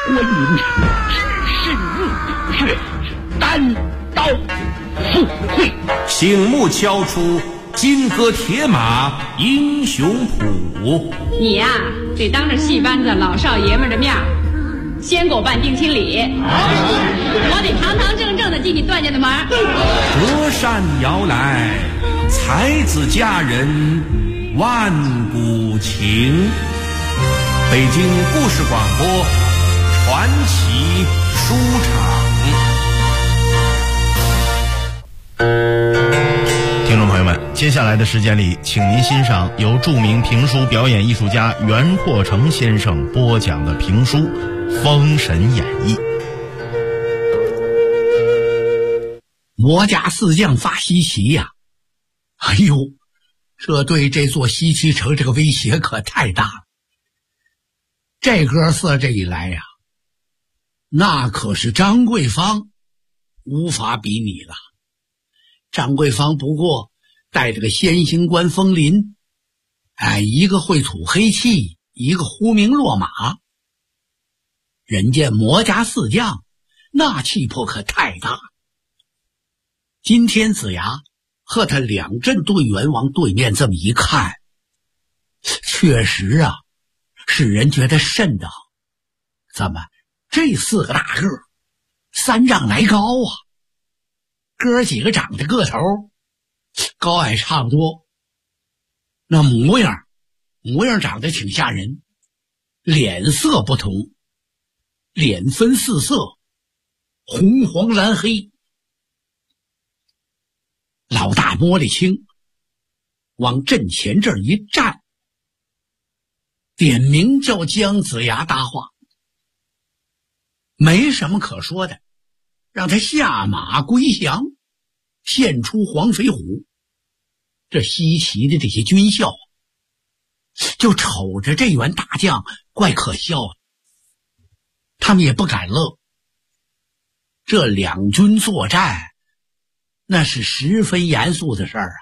火影只身入血，单刀赴会。 醒目敲出金戈铁马英雄谱。 你呀，得当着戏班子老少爷们的面先给我办定亲礼，我得堂堂正正的进你段家的门。 隔山摇来，才子佳人万古情。北京故事广播传奇书场。 听众朋友们，接下来的时间里，请您欣赏由著名评书表演艺术家袁阔成先生播讲的评书《封神演义》。 魔家四将发西岐呀，哎呦，这对这座西岐城这个威胁可太大了。这哥仨这一来呀，那可是张桂芳无法比拟了。张桂芳不过带着个先行官风林，一个会吐黑气，一个呼名落马。人家魔家四将那气魄可太大。今天子牙和他两阵队员往对面这么一看，确实啊，使人觉得瘆得慌。怎么这四个大个3丈来高啊，哥几个长得个头高矮差不多，那模样长得挺吓人，脸色不同，脸分4色，红黄蓝黑。老大摸里清往阵前这儿一站，点名叫姜子牙搭话，没什么可说的，让他下马归降，献出黄飞虎。这西岐的这些军校就瞅着这员大将怪可笑的，他们也不敢乐。这两军作战那是十分严肃的事儿啊，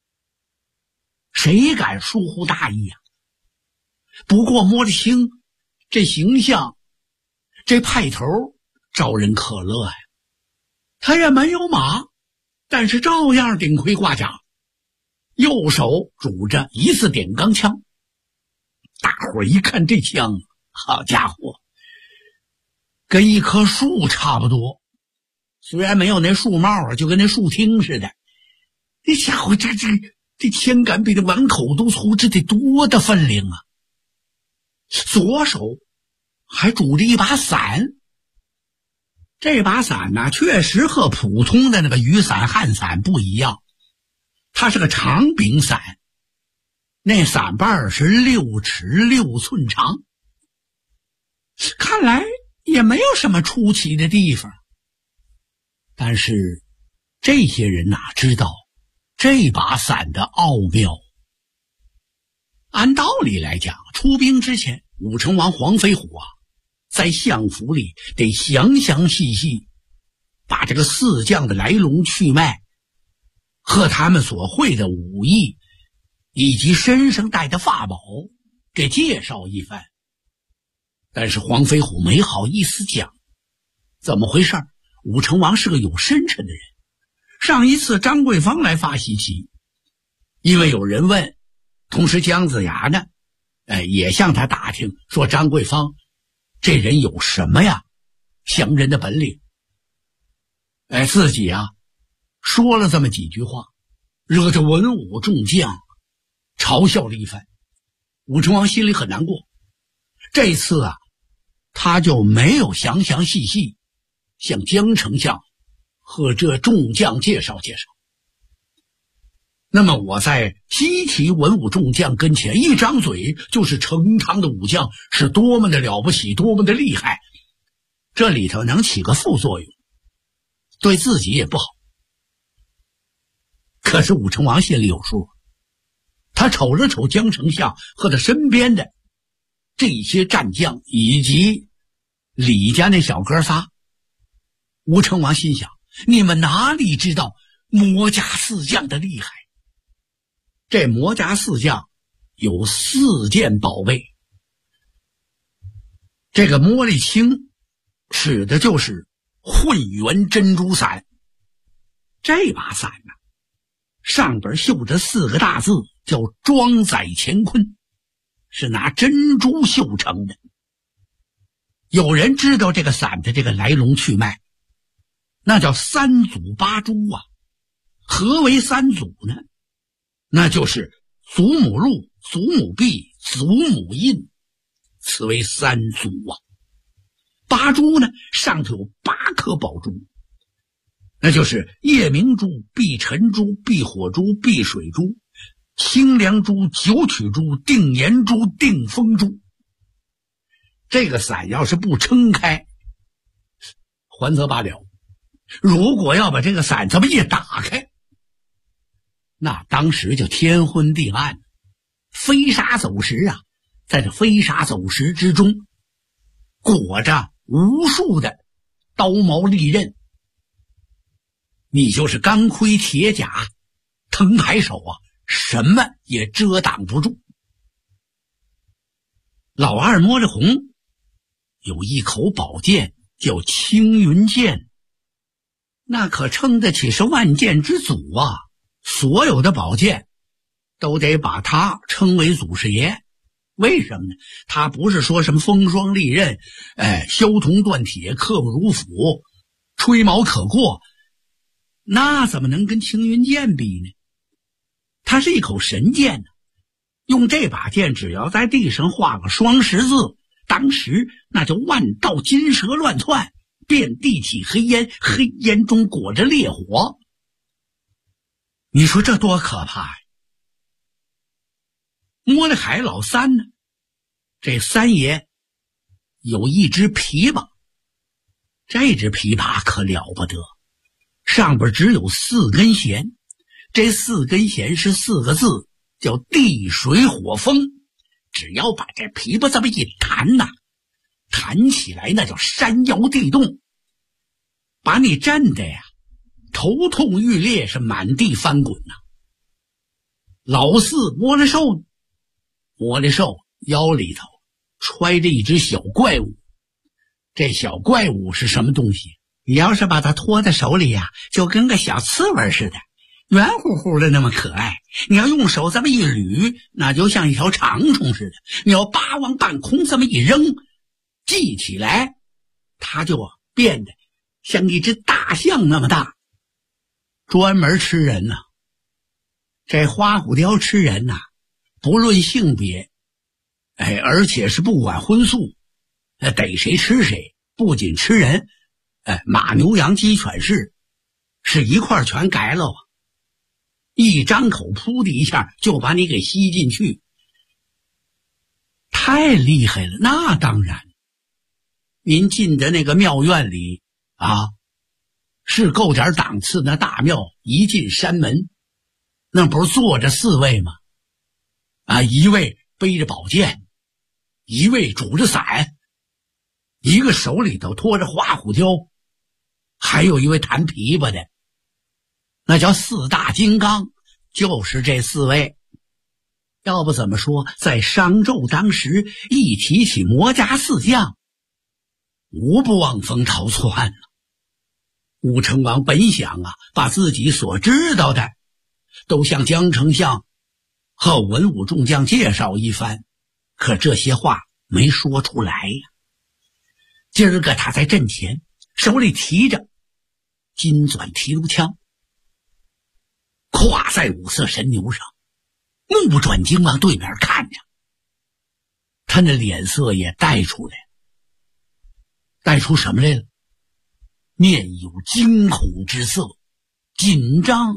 谁敢疏忽大意啊？不过摸得清这形象，这派头招人可乐呀。他也没有马，但是照样顶盔挂甲，右手拄着一字点钢枪。大伙儿一看这枪，好家伙，跟一棵树差不多，虽然没有那树帽，就跟那树听似的。这家伙这枪杆比这碗口都粗，这得多大分量啊！左手还拄着一把伞，这把伞呢，确实和普通的那个雨伞、旱伞不一样，它是个长柄伞，那伞把是6尺6寸长，看来也没有什么出奇的地方。但是这些人哪知道这把伞的奥妙。按道理来讲，出兵之前，武成王黄飞虎啊，在相府里得详详细细把这个四将的来龙去脉和他们所会的武艺以及身上带的法宝给介绍一番。但是黄飞虎没好意思讲，怎么回事？武成王是个有深沉的人。上一次张桂芳来发西岐，因为有人问，同时姜子牙呢也向他打听说张桂芳这人有什么呀降人的本领。自己啊说了这么几句话，惹着文武众将嘲笑了一番。武成王心里很难过，这次啊他就没有详详细细向姜丞相和这众将介绍介绍。那么我在西岐文武众将跟前一张嘴就是成汤的武将是多么的了不起，多么的厉害，这里头能起个副作用，对自己也不好。可是武成王心里有数，他瞅了瞅姜丞相和他身边的这些战将以及李家那小哥仨，武成王心想，你们哪里知道魔家四将的厉害？这魔家四将有4件宝贝。这个摸力清使的就是混元珍珠伞。这把伞呢，上边绣着4个大字，叫装载乾坤，是拿珍珠绣成的。有人知道这个伞的这个来龙去脉，那叫3祖8珠啊。何为3祖呢？那就是祖母禄、祖母弼、祖母印，此为3祖啊。8珠呢，上头有8颗宝珠，那就是夜明珠、碧晨珠、碧火珠、碧水珠、清凉珠、九曲珠、定颜珠、定风珠。这个伞要是不撑开，还则罢了，如果要把这个伞这么一打开，那当时就天昏地暗，飞沙走石啊。在这飞沙走石之中，裹着无数的刀矛利刃，你就是钢盔铁甲、藤牌手啊，什么也遮挡不住。老二摸着红，有一口宝剑叫青云剑，那可称得起是万剑之祖啊。所有的宝剑都得把他称为祖师爷。为什么呢？他不是说什么风霜利刃，削铜断铁，刻不如斧，吹毛可过，那怎么能跟青云剑比呢？它是一口神剑呢。用这把剑只要在地上画个双十字，当时那就万道金蛇乱窜，遍地起黑烟，黑烟中裹着烈火。你说这多可怕呀！摸了海老三呢，这三爷有一只琵琶，这只琵琶可了不得，上边只有4根弦，这4根弦是4个字，叫地水火风。只要把这琵琶这么一弹呐，弹起来那叫山摇地动，把你震的呀头痛欲裂，是满地翻滚呐。老四摸了兽，腰里头揣着一只小怪物。这小怪物是什么东西？你要是把它托在手里呀，就跟个小刺猬似的，圆乎乎的那么可爱。你要用手这么一捋，那就像一条长虫似的。你要扒往半空这么一扔，系起来，它就变得像一只大象那么大，专门吃人呐。这花虎雕吃人呐，不论性别，而且是不管荤素，逮谁吃谁，不仅吃人，马牛羊鸡犬是一块全改了啊！一张口扑的一下就把你给吸进去，太厉害了。那当然，您进的那个庙院里啊，是够点档次，那大庙一进山门，那不是坐着4位吗？一位背着宝剑，一位拄着伞，一个手里头拖着花虎雕，还有一位弹琵琶的，那叫4大金刚，就是这4位。要不怎么说在商纣当时一提起魔家4将，无不望风逃窜了。武成王本想把自己所知道的都向江丞相和文武众将介绍一番，可这些话没说出来呀。今儿个他在阵前，手里提着金钻提督枪，跨在5色神牛上，目不转睛往对面看着。他那脸色也带出来，带出什么来了？面有惊恐之色，紧张。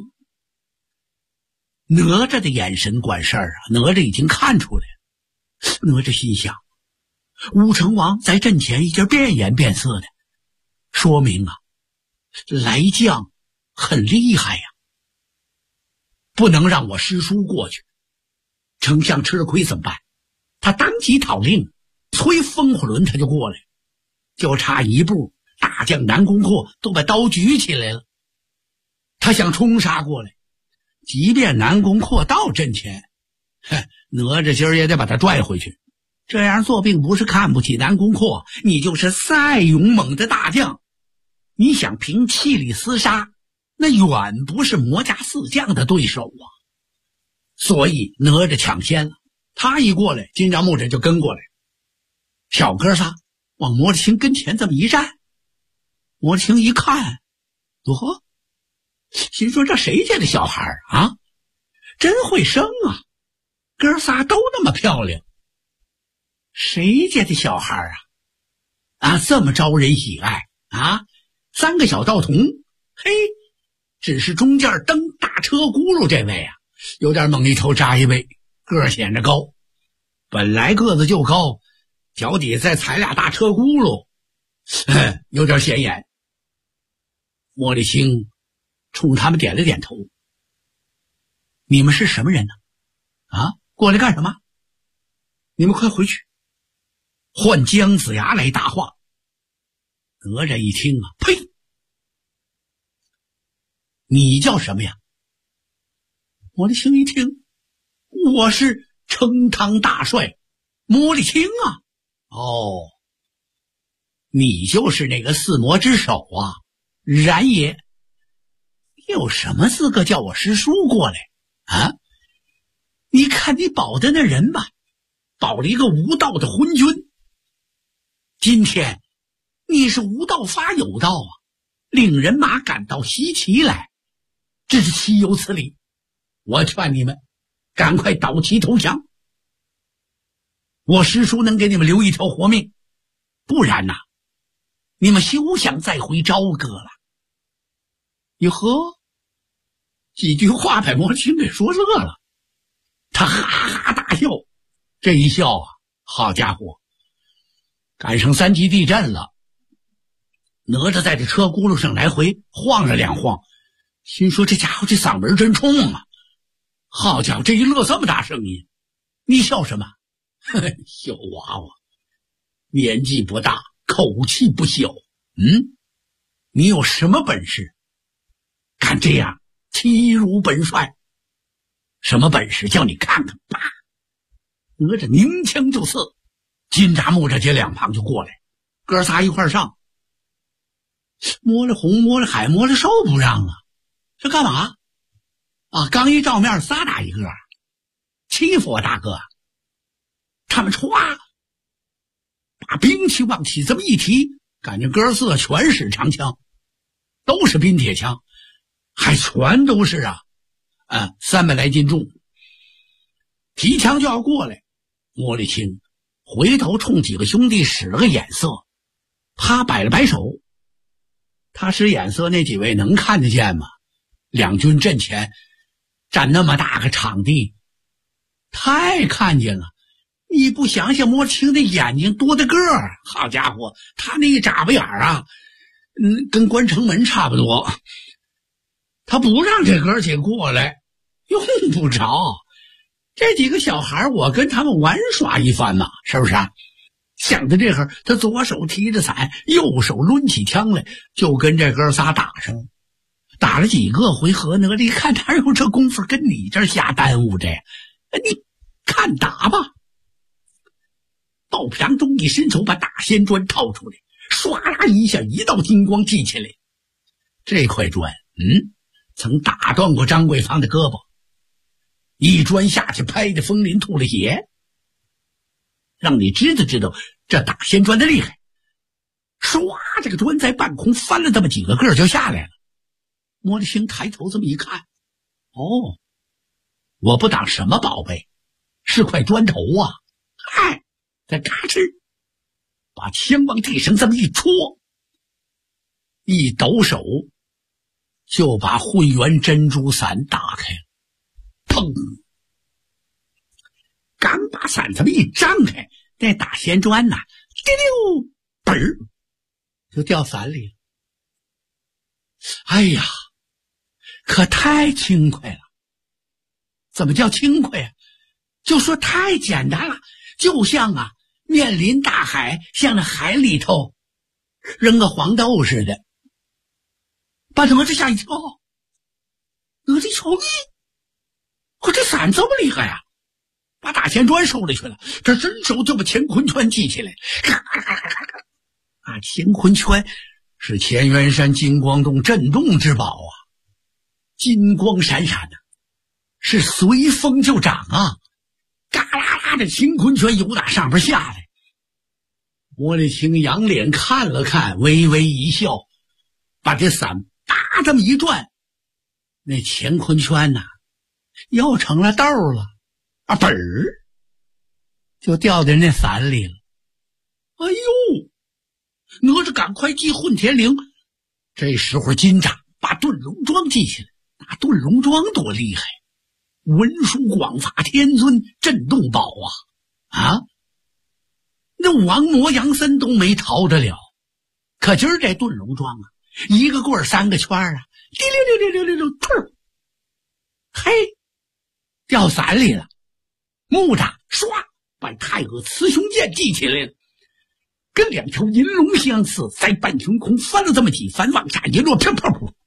哪吒的眼神管事儿哪吒已经看出来了。哪吒心想，武成王在阵前已经变颜变色的，说明来将很厉害呀，不能让我师叔过去。丞相吃了亏怎么办？他当即讨令，催风火轮他就过来，就差一步，大将南宫阔都把刀举起来了，他想冲杀过来。即便南宫阔到阵前，哪吒今儿也得把他拽回去。 这样做并不是看不起南宫阔，你就是再勇猛的大将，你想凭气力厮杀，那远不是魔家四将的对手啊。所以哪吒抢先了，他一过来，金吒木吒就跟过来。小哥仨往魔力青跟前这么一站，魔力青一看，心说这谁家的小孩啊，真会生啊，哥仨都那么漂亮，谁家的小孩这么招人喜爱啊，3个小道童，嘿，只是中间蹬大车轱辘这位有点猛一头扎一位，个显着高，本来个子就高，脚底再踩俩大车轱辘，有点显眼。莫力青冲他们点了点头。你们是什么人呢？过来干什么？你们快回去，换姜子牙来答话。哪吒一听呸！你叫什么呀？莫力青一听，我是称汤大帅莫力青啊。你就是那个四魔之首啊。然也。有什么资格叫我师叔过来你看你保的那人吧，保了一个无道的昏君。今天你是无道发有道领人马赶到西岐来，这是岂有此理。我劝你们赶快倒旗投降，我师叔能给你们留一条活命，不然你们休想再回朝歌了。哟呵，几句话把魔青给说乐了，他哈哈大笑，这一笑好家伙，赶上3级地震了。哪吒在这车轱辘上来回晃了2晃，心说这家伙这嗓门真冲好家伙，这一乐这么大声音，你笑什么？小娃娃，年纪不大，口气不小，你有什么本事？敢这样欺辱本帅？什么本事？叫你看看吧！哪吒鸣枪就刺，金吒木吒接2旁就过来，哥仨一块上。摸了红，摸了海，摸了寿不让这干嘛？刚一照面仨打一个，欺负我大哥。他们歘把兵器往起这么一提，感觉哥4全使长枪，都是冰铁枪，还全都是300来斤重。提枪就要过来，莫力青回头冲几个兄弟使了个眼色，他摆了摆手。他使眼色，那几位能看得见吗？两军阵前占那么大个场地，太看见了。你不想想莫青的眼睛多大个儿，好家伙，他那一眨巴眼跟关城门差不多。他不让这哥几个过来，用不着。这几个小孩我跟他们玩耍一番嘛，是不是想到这会儿，他左手提着伞，右手抡起枪来，就跟这哥仨打上了。打了几个回合呢，你看哪有这功夫跟你这儿瞎耽误着呀？你看打吧。鲍朴阳中一伸手把大仙砖套出来，唰啦一下，一道金光记起来。这块砖曾打断过张桂芳的胳膊，一砖下去拍得风林吐了血，让你知道这打仙砖的厉害。唰，这个砖在半空翻了这么几个个就下来了。莫力青抬头这么一看，我不当什么宝贝，是块砖头啊！嗨，这嘎吱，把枪往地上这么一戳，一抖手就把混元珍珠伞打开了。砰！刚把伞这么一张开，那打仙砖滴溜本儿就掉伞里了。哎呀，可太轻快了。怎么叫轻快就说太简单了，就像面临大海，向那海里头扔个黄豆似的。把哪吒吓一跳，哪吒一瞅，我这伞这么厉害呀！ 把大钱砖收了去了，这伸手就把乾坤圈系起来。乾坤圈是乾元山金光洞镇洞之宝啊，金光闪闪的，是随风就长啊，嘎啦啦的乾坤圈由打上边下来。莫里清仰脸看了看，微微一笑，把这伞叭这么一转，那乾坤圈呐，又成了豆了啊，本儿就掉在那伞里了。哎呦，哪吒赶快记混天绫。这时候金吒把遁龙桩记起来，那遁龙桩多厉害，文殊广法天尊镇洞宝啊！那王魔杨森都没逃得了。可今儿这遁龙桩啊，一个棍儿三个圈啊，滴溜溜溜溜溜溜，嘿，掉伞里了。木吒唰把太阿雌雄剑记起来了，跟两条银龙相似，在半空空翻了这么几番，往下一落，啪啪啪，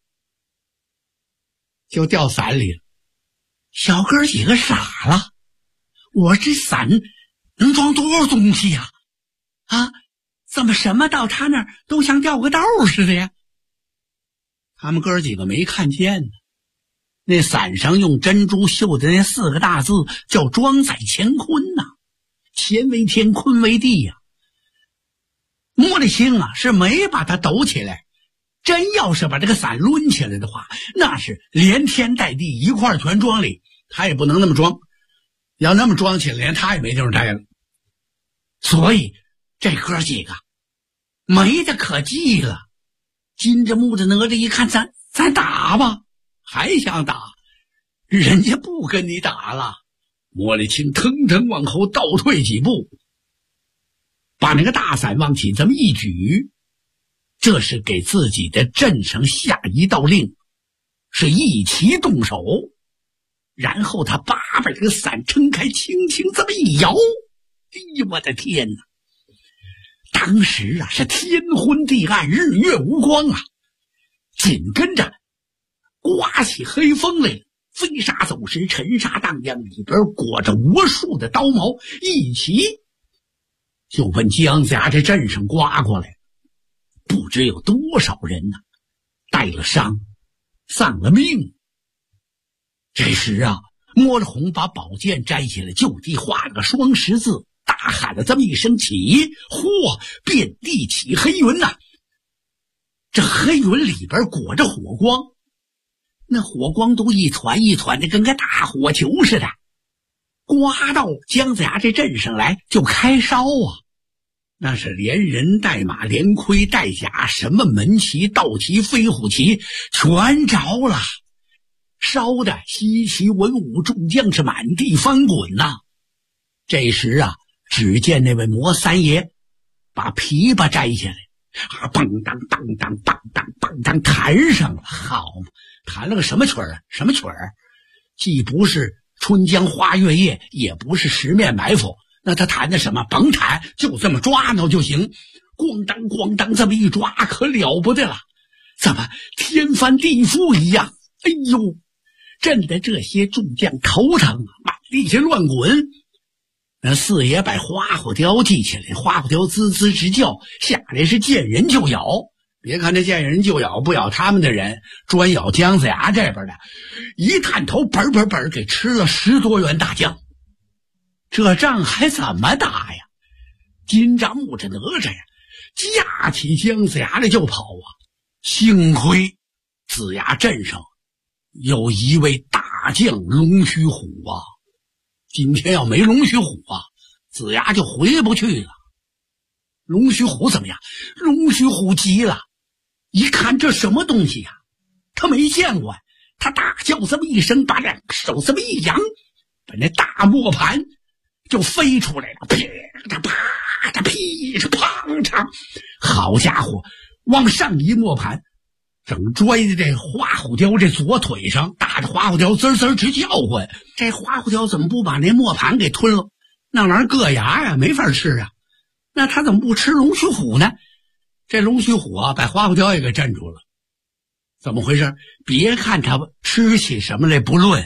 就掉伞里了。小哥几个傻了，我这伞能装多少东西呀？怎么什么到他那儿都像掉个豆似的呀？他们哥几个没看见呢。那伞上用珍珠绣的那4个大字叫装载乾坤呐，乾为天，坤为地呀。莫里清啊是没把它抖起来，真要是把这个伞抡起来的话，那是连天带地一块全装里，他也不能那么装，要那么装起来连他也没地方待了。所以这哥几个没得可记了。金着木着哪吒一看，咱打吧，还想打，人家不跟你打了。莫里清腾腾往后倒退几步，把那个大伞往起这么一举，这是给自己的阵上下一道令，是一齐动手。然后他把这个伞撑开，轻轻这么一摇，哎呦我的天哪！当时啊是天昏地暗，日月无光啊，紧跟着刮起黑风来了，飞沙走石，尘沙荡漾，里边裹着无数的刀矛，一起就奔姜子牙这阵上刮过来。不知有多少人呢，带了伤，丧了命。这时啊，摸着红把宝剑摘起来，就地画了个双十字，大喊了这么一声起，嚯，遍地起黑云呐！这黑云里边裹着火光，那火光都一团一团的，跟个大火球似的，刮到姜子牙这阵上来就开烧啊！那是连人带马，连盔带甲，什么门旗、道旗、飞虎旗全着了，烧的西岐文武众将是满地翻滚呐！这时啊，只见那位魔三爷把琵琶摘下来，梆当梆当梆当梆当弹上了。好嘛，弹了个什么曲儿啊？什么曲儿？既不是春江花月夜，也不是十面埋伏，那他弹的什么？甭弹，就这么抓挠就行。咣当咣当这么一抓，可了不得了，怎么天翻地覆一样？哎呦，震得这些众将头疼啊，满地下乱滚。那四爷把花虎雕记起来，花虎雕滋滋直叫，下来是见人就咬。别看这见人就咬，不咬他们的人，专咬姜子牙这边的。一探头，本给吃了10多员大将。这仗还怎么打呀？金吒木吒哪吒呀，架起姜子牙来就跑啊！幸亏子牙镇上有一位大将龙须虎啊，今天要没龙须虎啊，子牙就回不去了。龙须虎怎么样？龙须虎急了，一看这什么东西呀，他没见过，他大叫这么一声，把两手这么一扬，把那大磨盘就飞出来了，噼嚓啪嚓噼嚓砰嚓，好家伙，往上一磨盘，整拽在这花虎雕这左腿上，打着花虎雕滋滋直叫唤。这花虎雕怎么不把那磨盘给吞了？那玩意儿硌牙呀，没法吃啊。那他怎么不吃龙须虎呢？这龙须虎啊，把花虎雕也给镇住了。怎么回事？别看他吃起什么来不论，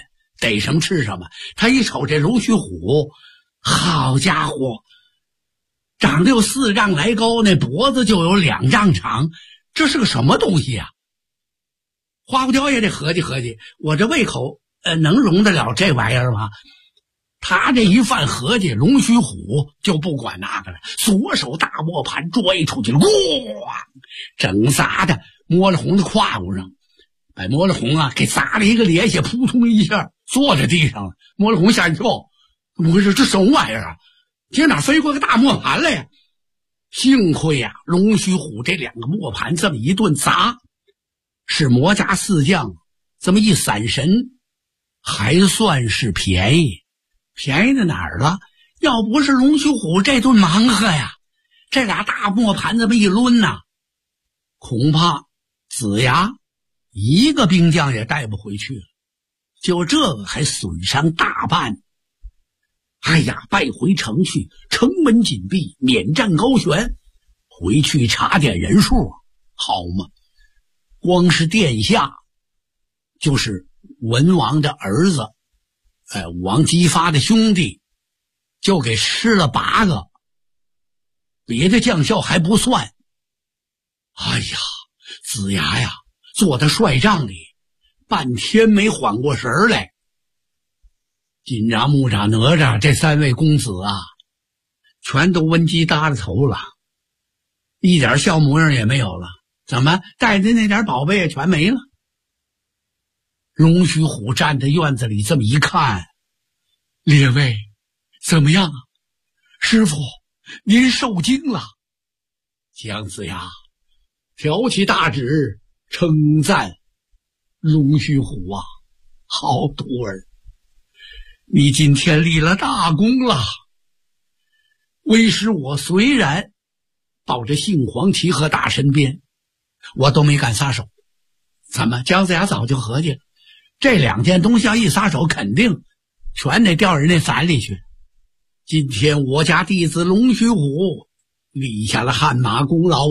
逮什么吃什么。他一瞅这龙须虎，好家伙，长得有4丈来高，那脖子就有2丈长，这是个什么东西啊？花骨雕也得合计合计，我这胃口能容得了这玩意儿吗？他这一犯合计，龙须虎就不管那个了，左手大磨盘拽出去了，咣，整砸的摸了红的胯骨上，把摸了红给砸了一个趔趄，扑通一下坐在地上了。摸了红吓一跳，怎么回事？这什么玩意儿啊？今哪飞过个大磨盘来呀？幸亏呀，龙须虎这2个磨盘这么一顿砸，是魔家4将这么一散神，还算是便宜。便宜在哪儿了？要不是龙须虎这顿忙活呀，这俩大磨盘这么一抡呐，恐怕子牙一个兵将也带不回去了。就这个还损伤大半。哎呀，败回城去，城门紧闭，免战高悬，回去查点人数，好嘛？光是殿下，就是文王的儿子，武王姬发的兄弟，就给吃了8个，别的将校还不算。哎呀，子牙呀，坐在帅帐里，半天没缓过神来。金吒、木吒、哪吒这3位公子啊，全都温鸡搭着头了，一点笑模样也没有了。怎么带的那点宝贝也全没了？龙须虎站在院子里这么一看，列位怎么样啊？师傅您受惊了。姜子牙挑起大指称赞龙须虎啊，好徒儿，你今天立了大功了。为师我虽然抱着杏黄旗和大身边，我都没敢撒手。怎么姜子牙早就合计了，这2件东西要一撒手，肯定全得掉人那伞里去。今天我家弟子龙须虎立下了汗马功劳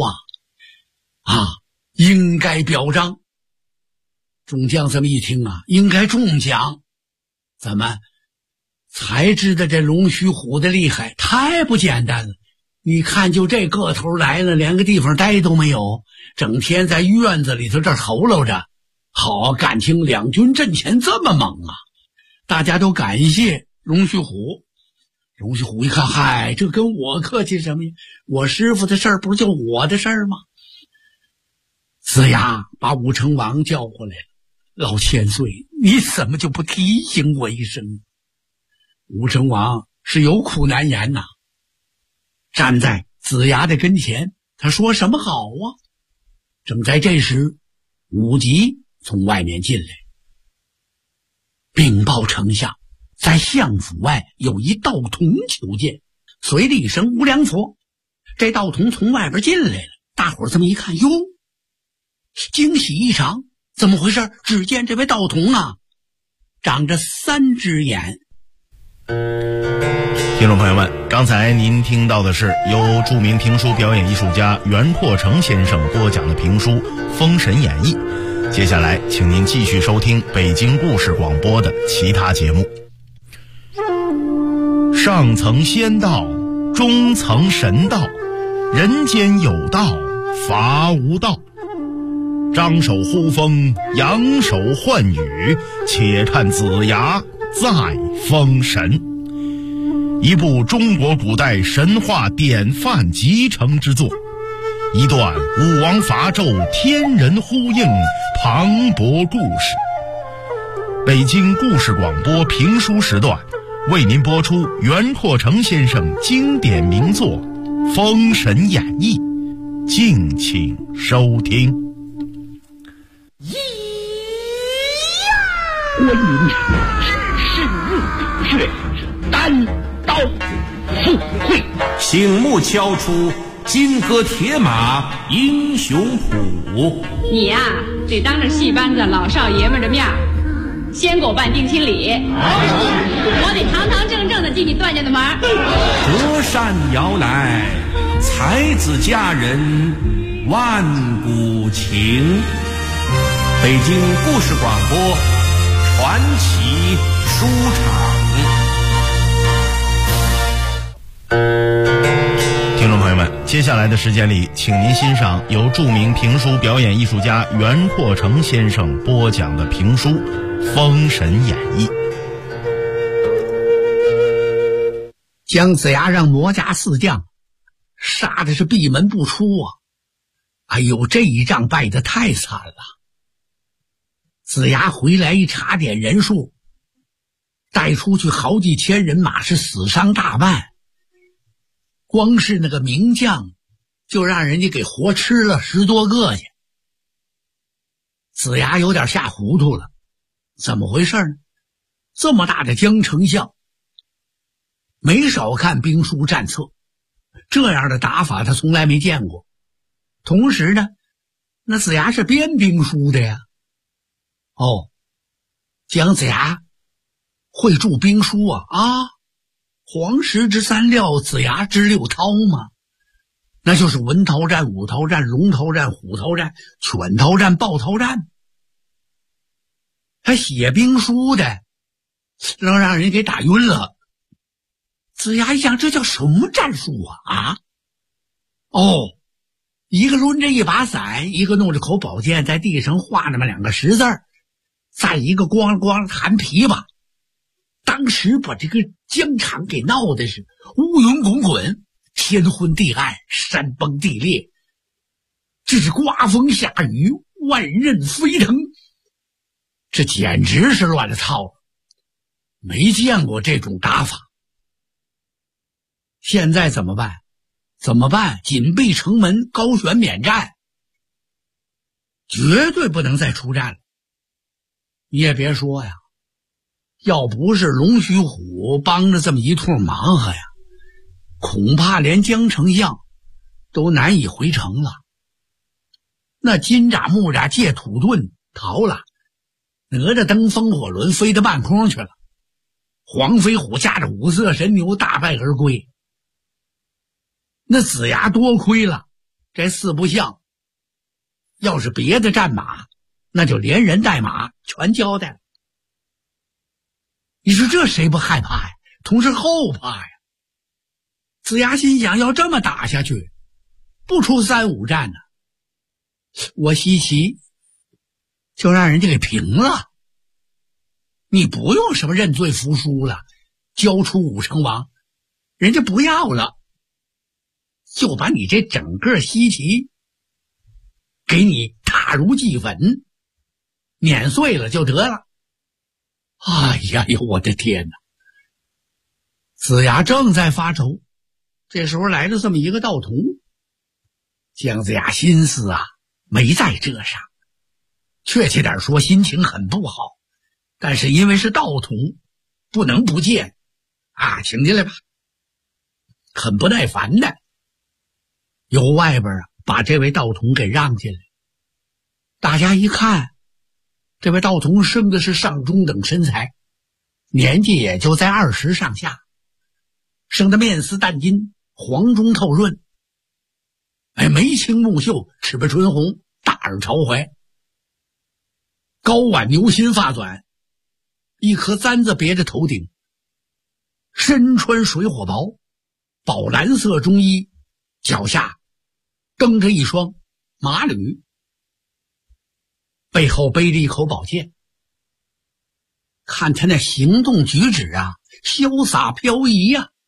应该表彰。众将这么一听啊，应该中奖。怎么才知道这龙须虎的厉害，太不简单了。你看就这个头来了，连个地方待都没有，整天在院子里头这候搂着。好，感情2军阵前这么猛啊！大家都感谢龙须虎。龙须虎一看，嗨，这跟我客气什么呀？我师傅的事儿不是就我的事儿吗？子牙把武成王叫过来了，老千岁，你怎么就不提醒我一声？武成王是有苦难言呐，站在子牙的跟前，他说什么好啊？正在这时，武吉从外面进来，禀报丞相，在相府外有一道童求见。随了一声无量佛，这道童从外边进来了。大伙儿这么一看，哟，惊喜异常，怎么回事？只见这位道童啊，长着3只眼。 听众朋友们，刚才您听到的是由著名评书表演艺术家袁阔成先生播讲的评书《封神演义》。接下来请您继续收听北京故事广播的其他节目。上层仙道，中层神道，人间有道，法无道。张手呼风，扬手唤雨，且看子牙再封神。一部中国古代神话典范集成之作，一段武王伐纣天人呼应磅礴故事。北京故事广播评书时段为您播出袁阔成先生经典名作《封神演义》，敬请收听。 关云只身入虎穴，单刀赴会， 醒目敲出金戈铁马英雄谱。 你呀，得当着戏班子老少爷们的面先给我办定亲礼，我得堂堂正正的进你段家的门。 隔山摇来，才子佳人万古情。北京故事广播传奇书场。 听众朋友们，接下来的时间里，请您欣赏由著名评书表演艺术家袁阔成先生播讲的评书《封神演义》。 姜子牙让魔家四将杀的是闭门不出啊！哎呦，这一仗败得太惨了。子牙回来一查点人数，带出去好几千人马，是死伤大半。光是那个名将就让人家给活吃了10多个去。子牙有点吓糊涂了，怎么回事呢？这么大的江丞相，没少看兵书战策，这样的打法他从来没见过。同时呢，那子牙是编兵书的呀。哦，姜子牙会注兵书啊！黄石之三料，子牙之六韬嘛，那就是文韬战、武韬战、龙韬战、虎韬战、犬韬战、豹韬战。还写兵书的，能让人给打晕了。子牙一想，这叫什么战术啊？一个抡着一把伞，一个弄着口宝剑，在地上画那么2个10字，再一个咣咣弹琵琶。当时把这个疆场给闹的是乌云滚滚，天昏地暗，山崩地裂，这是刮风下雨，万仞飞腾，这简直是乱了套了，没见过这种打法。现在怎么办？紧闭城门，高悬免战，绝对不能再出战了。你也别说呀，要不是龙须虎帮着这么一通忙活呀，恐怕连姜丞相都难以回城了。那金吒木吒借土遁逃了，哪吒登风火轮飞到半空去了，黄飞虎驾着5色神牛大败而归。那子牙多亏了，这4不像，要是别的战马，那就连人带马全交代了。你说这谁不害怕呀？同时后怕呀。子牙心想，要这么打下去，不出3、5战呢，我西岐就让人家给平了。你不用什么认罪服输了，交出武成王，人家不要了，就把你这整个西岐给你踏如齑粉，碾碎了就得了。哎呀呦，我的天哪！子牙正在发愁，这时候来了这么一个道童。姜子牙心思没在这上，确切点说心情很不好，但是因为是道童，不能不见请进来吧。很不耐烦的由外边把这位道童给让进来。大家一看，这位道童生的是上中等身材，年纪也就在20上下，生得面似淡金，黄中透润，眉清目秀，齿白唇红，大耳朝怀，高挽牛心发短，一颗簪子别着头顶，身穿水火袍，宝蓝色中衣，脚下蹬着一双马履，背后背着一口宝剑。看他那行动举止潇洒飘逸